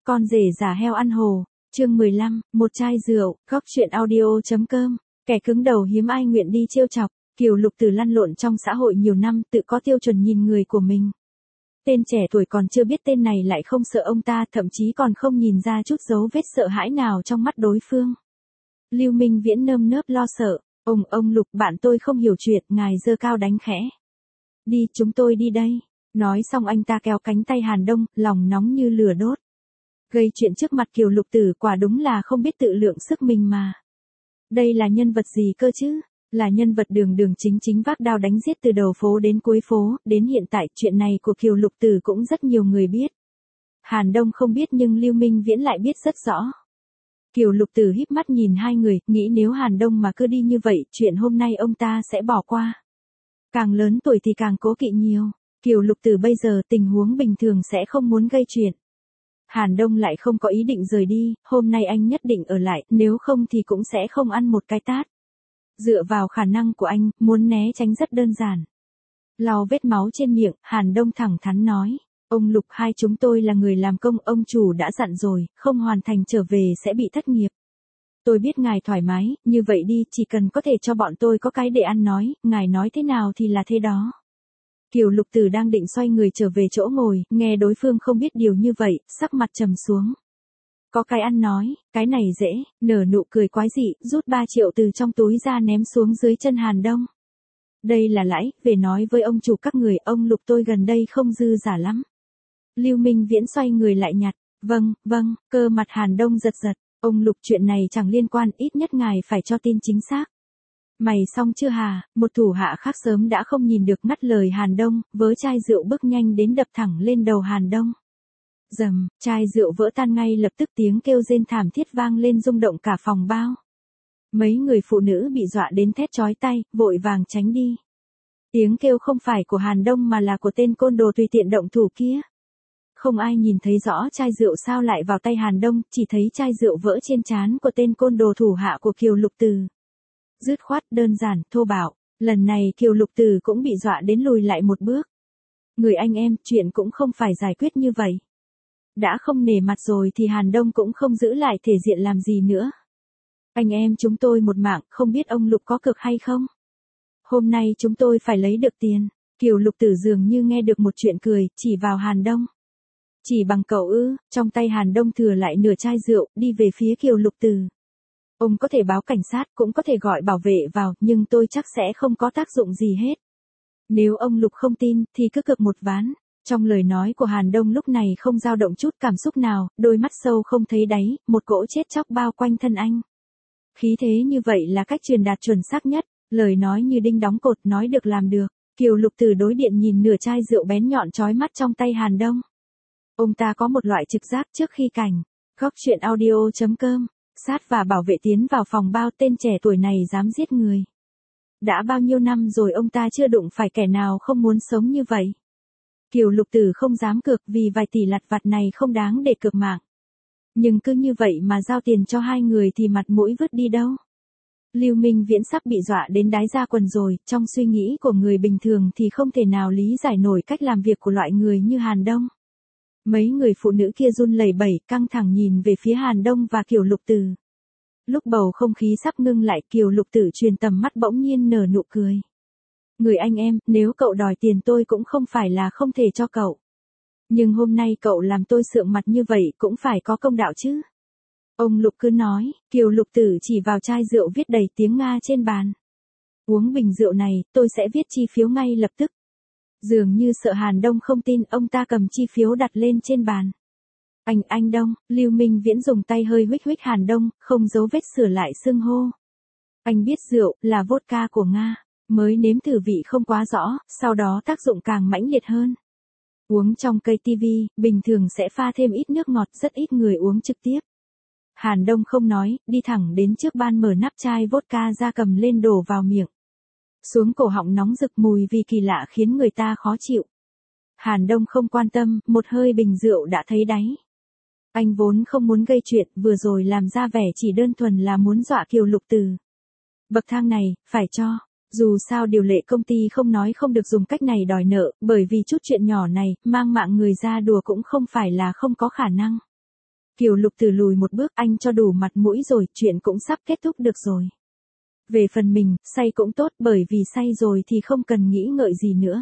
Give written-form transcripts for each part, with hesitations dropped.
Con rể giả heo ăn hồ, chương 15, một chai rượu, góc chuyện audio.com, kẻ cứng đầu hiếm ai nguyện đi trêu chọc, Kiều Lục Tử lăn lộn trong xã hội nhiều năm tự có tiêu chuẩn nhìn người của mình. Tên trẻ tuổi còn chưa biết tên này lại không sợ ông ta, thậm chí còn không nhìn ra chút dấu vết sợ hãi nào trong mắt đối phương. Lưu Minh Viễn nơm nớp lo sợ, ông Lục bạn tôi không hiểu chuyện, ngài giơ cao đánh khẽ. Đi, chúng tôi đi đây. Nói xong anh ta kéo cánh tay Hàn Đông, lòng nóng như lửa đốt. Gây chuyện trước mặt Kiều Lục Tử quả đúng là không biết tự lượng sức mình mà. Đây là nhân vật gì cơ chứ? Là nhân vật đường đường chính chính vác đao đánh giết từ đầu phố đến cuối phố, đến hiện tại chuyện này của Kiều Lục Tử cũng rất nhiều người biết. Hàn Đông không biết nhưng Lưu Minh Viễn lại biết rất rõ. Kiều Lục Tử híp mắt nhìn hai người, nghĩ nếu Hàn Đông mà cứ đi như vậy, chuyện hôm nay ông ta sẽ bỏ qua. Càng lớn tuổi thì càng cố kỵ nhiều. Kiều Lục Tử bây giờ tình huống bình thường sẽ không muốn gây chuyện. Hàn Đông lại không có ý định rời đi, hôm nay anh nhất định ở lại, nếu không thì cũng sẽ không ăn một cái tát. Dựa vào khả năng của anh, muốn né tránh rất đơn giản. Lau vết máu trên miệng, Hàn Đông thẳng thắn nói. Ông Lục, hai chúng tôi là người làm công, ông chủ đã dặn rồi, không hoàn thành trở về sẽ bị thất nghiệp. Tôi biết ngài thoải mái, như vậy đi, chỉ cần có thể cho bọn tôi có cái để ăn nói, ngài nói thế nào thì là thế đó. Kiều Lục Tử đang định xoay người trở về chỗ ngồi, nghe đối phương không biết điều như vậy, sắc mặt trầm xuống. Có cái ăn nói, cái này dễ, nở nụ cười quái dị, rút 3 triệu từ trong túi ra ném xuống dưới chân Hàn Đông. Đây là lãi, về nói với ông chủ các người, ông Lục tôi gần đây không dư giả lắm. Lưu Minh Viễn xoay người lại nhặt, vâng, cơ mặt Hàn Đông giật giật, ông Lục chuyện này chẳng liên quan, ít nhất ngài phải cho tin chính xác. Mày xong chưa hà, một thủ hạ khác sớm đã không nhìn được ngắt lời Hàn Đông, vớ chai rượu bước nhanh đến đập thẳng lên đầu Hàn Đông. Dầm, chai rượu vỡ tan ngay lập tức, tiếng kêu rên thảm thiết vang lên rung động cả phòng bao. Mấy người phụ nữ bị dọa đến thét chói tai, vội vàng tránh đi. Tiếng kêu không phải của Hàn Đông mà là của tên côn đồ tùy tiện động thủ kia. Không ai nhìn thấy rõ chai rượu sao lại vào tay Hàn Đông, chỉ thấy chai rượu vỡ trên trán của tên côn đồ thủ hạ của Kiều Lục Tử. Dứt khoát, đơn giản, thô bạo, lần này Kiều Lục Tử cũng bị dọa đến lùi lại một bước. Người anh em, chuyện cũng không phải giải quyết như vậy. Đã không nể mặt rồi thì Hàn Đông cũng không giữ lại thể diện làm gì nữa. Anh em chúng tôi một mạng, không biết ông Lục có cực hay không? Hôm nay chúng tôi phải lấy được tiền. Kiều Lục Tử dường như nghe được một chuyện cười, chỉ vào Hàn Đông. Chỉ bằng cậu ư? Trong tay Hàn Đông thừa lại nửa chai rượu, đi về phía Kiều Lục Tử. Ông có thể báo cảnh sát, cũng có thể gọi bảo vệ vào, nhưng tôi chắc sẽ không có tác dụng gì hết. Nếu ông Lục không tin, thì cứ cược một ván. Trong lời nói của Hàn Đông lúc này không dao động chút cảm xúc nào, đôi mắt sâu không thấy đáy, một cỗ chết chóc bao quanh thân anh. Khí thế như vậy là cách truyền đạt chuẩn xác nhất, lời nói như đinh đóng cột, nói được làm được. Kiều Lục Tử đối điện nhìn nửa chai rượu bén nhọn chói mắt trong tay Hàn Đông. Ông ta có một loại trực giác trước khi cảnh. Góc chuyện audio.com, sát và bảo vệ tiến vào phòng bao, tên trẻ tuổi này dám giết người. Đã bao nhiêu năm rồi ông ta chưa đụng phải kẻ nào không muốn sống như vậy. Kiều Lục Tử không dám cược vì vài tỷ lặt vặt này không đáng để cược mạng. Nhưng cứ như vậy mà giao tiền cho hai người thì mặt mũi vứt đi đâu. Lưu Minh Viễn sắp bị dọa đến đái ra quần rồi, trong suy nghĩ của người bình thường thì không thể nào lý giải nổi cách làm việc của loại người như Hàn Đông. Mấy người phụ nữ kia run lẩy bẩy, căng thẳng nhìn về phía Hàn Đông và Kiều Lục Tử. Lúc bầu không khí sắp ngưng lại, Kiều Lục Tử truyền tầm mắt bỗng nhiên nở nụ cười. Người anh em, nếu cậu đòi tiền tôi cũng không phải là không thể cho cậu. Nhưng hôm nay cậu làm tôi sượng mặt như vậy cũng phải có công đạo chứ. Ông Lục cứ nói, Kiều Lục Tử chỉ vào chai rượu viết đầy tiếng Nga trên bàn. Uống bình rượu này, tôi sẽ viết chi phiếu ngay lập tức. Dường như sợ Hàn Đông không tin, ông ta cầm chi phiếu đặt lên trên bàn. Anh Đông, Lưu Minh Viễn dùng tay hơi huých huých Hàn Đông, không giấu vết sửa lại xưng hô. Anh biết rượu là vodka của Nga, mới nếm thử vị không quá rõ, sau đó tác dụng càng mãnh liệt hơn. Uống trong cây tivi, bình thường sẽ pha thêm ít nước ngọt, rất ít người uống trực tiếp. Hàn Đông không nói, đi thẳng đến trước ban mở nắp chai vodka ra cầm lên đổ vào miệng. Xuống cổ họng nóng rực, mùi vị kỳ lạ khiến người ta khó chịu. Hàn Đông không quan tâm, một hơi bình rượu đã thấy đáy. Anh vốn không muốn gây chuyện, vừa rồi làm ra vẻ chỉ đơn thuần là muốn dọa Kiều Lục Tử. Bậc thang này, phải cho. Dù sao điều lệ công ty không nói không được dùng cách này đòi nợ, bởi vì chút chuyện nhỏ này, mang mạng người ra đùa cũng không phải là không có khả năng. Kiều Lục Tử lùi một bước, anh cho đủ mặt mũi rồi, chuyện cũng sắp kết thúc được rồi. Về phần mình, say cũng tốt, bởi vì say rồi thì không cần nghĩ ngợi gì nữa.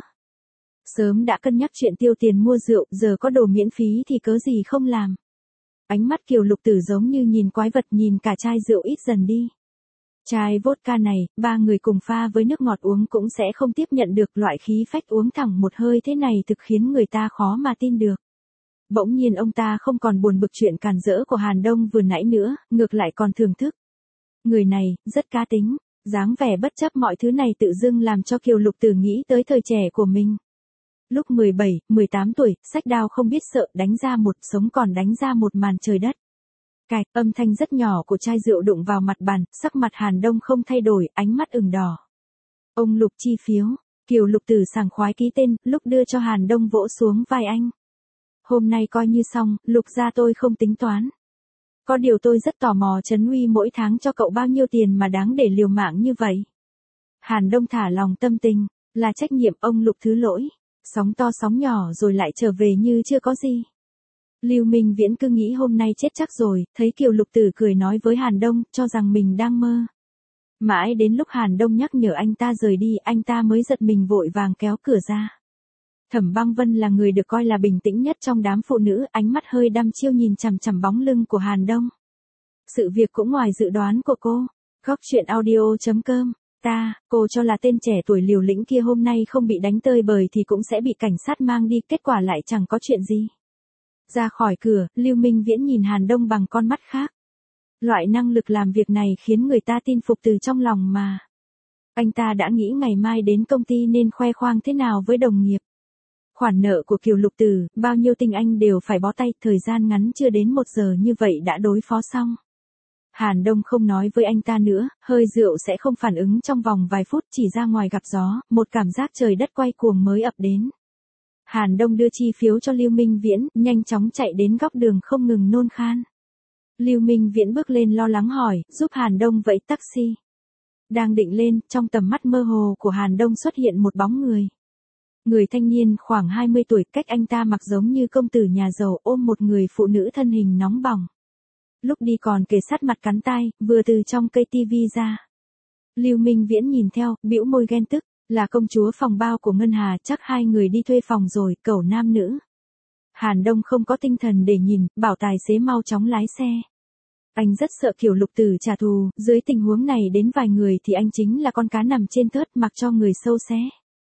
Sớm đã cân nhắc chuyện tiêu tiền mua rượu, giờ có đồ miễn phí thì cớ gì không làm. Ánh mắt Kiều Lục Tử giống như nhìn quái vật, nhìn cả chai rượu ít dần đi. Chai vodka này, 3 người cùng pha với nước ngọt uống cũng sẽ không tiếp nhận được, loại khí phách uống thẳng một hơi thế này thực khiến người ta khó mà tin được. Bỗng nhiên ông ta không còn buồn bực chuyện càn rỡ của Hàn Đông vừa nãy nữa, ngược lại còn thưởng thức. Người này, rất cá tính, dáng vẻ bất chấp mọi thứ này tự dưng làm cho Kiều Lục Tử nghĩ tới thời trẻ của mình. Lúc 17, 18 tuổi, xách đao không biết sợ, đánh ra một, sống còn đánh ra một màn trời đất. Cạch, âm thanh rất nhỏ của chai rượu đụng vào mặt bàn, sắc mặt Hàn Đông không thay đổi, ánh mắt ửng đỏ. Ông Lục chi phiếu, Kiều Lục Tử sảng khoái ký tên, lúc đưa cho Hàn Đông vỗ xuống vai anh. Hôm nay coi như xong, Lục gia tôi không tính toán. Có điều tôi rất tò mò Trấn Uy mỗi tháng cho cậu bao nhiêu tiền mà đáng để liều mạng như vậy. Hàn Đông thả lòng tâm tình, là trách nhiệm ông Lục thứ lỗi. Sóng to sóng nhỏ rồi lại trở về như chưa có gì. Lưu Minh Viễn cứ nghĩ hôm nay chết chắc rồi, thấy Kiều Lục Tử cười nói với Hàn Đông, cho rằng mình đang mơ. Mãi đến lúc Hàn Đông nhắc nhở anh ta rời đi, anh ta mới giật mình vội vàng kéo cửa ra. Thẩm Băng Vân là người được coi là bình tĩnh nhất trong đám phụ nữ, ánh mắt hơi đăm chiêu nhìn chằm chằm bóng lưng của Hàn Đông. Sự việc cũng ngoài dự đoán của cô. Góc truyện audio.com. Cô cho là tên trẻ tuổi liều lĩnh kia hôm nay không bị đánh tơi bời thì cũng sẽ bị cảnh sát mang đi, kết quả lại chẳng có chuyện gì. Ra khỏi cửa, Lưu Minh Viễn nhìn Hàn Đông bằng con mắt khác. Loại năng lực làm việc này khiến người ta tin phục từ trong lòng mà. Anh ta đã nghĩ ngày mai đến công ty nên khoe khoang thế nào với đồng nghiệp. Khoản nợ của Kiều Lục Tử, bao nhiêu tinh anh đều phải bó tay, thời gian ngắn chưa đến 1 giờ như vậy đã đối phó xong. Hàn Đông không nói với anh ta nữa, hơi rượu sẽ không phản ứng trong vòng vài phút, chỉ ra ngoài gặp gió, một cảm giác trời đất quay cuồng mới ập đến. Hàn Đông đưa chi phiếu cho Lưu Minh Viễn, nhanh chóng chạy đến góc đường không ngừng nôn khan. Lưu Minh Viễn bước lên lo lắng hỏi, giúp Hàn Đông vẫy taxi. Đang định lên, trong tầm mắt mơ hồ của Hàn Đông xuất hiện một bóng người. Người thanh niên khoảng 20 tuổi, cách anh ta mặc giống như công tử nhà giàu, ôm một người phụ nữ thân hình nóng bỏng. Lúc đi còn kề sát mặt cắn tai, vừa từ trong cây tivi ra. Lưu Minh Viễn nhìn theo, bĩu môi ghen tức, là công chúa phòng bao của Ngân Hà, chắc hai người đi thuê phòng rồi, cẩu nam nữ. Hàn Đông không có tinh thần để nhìn, bảo tài xế mau chóng lái xe. Anh rất sợ Kiều Lục Tử trả thù, dưới tình huống này đến vài người thì anh chính là con cá nằm trên thớt mặc cho người sâu xé.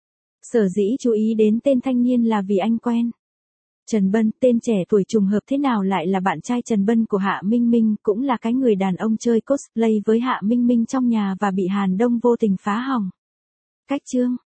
Sở dĩ chú ý đến tên thanh niên là vì anh quen. Trần Bân, tên trẻ tuổi trùng hợp thế nào lại là bạn trai Trần Bân của Hạ Minh Minh, cũng là cái người đàn ông chơi cosplay với Hạ Minh Minh trong nhà và bị Hàn Đông vô tình phá hỏng. Cách chương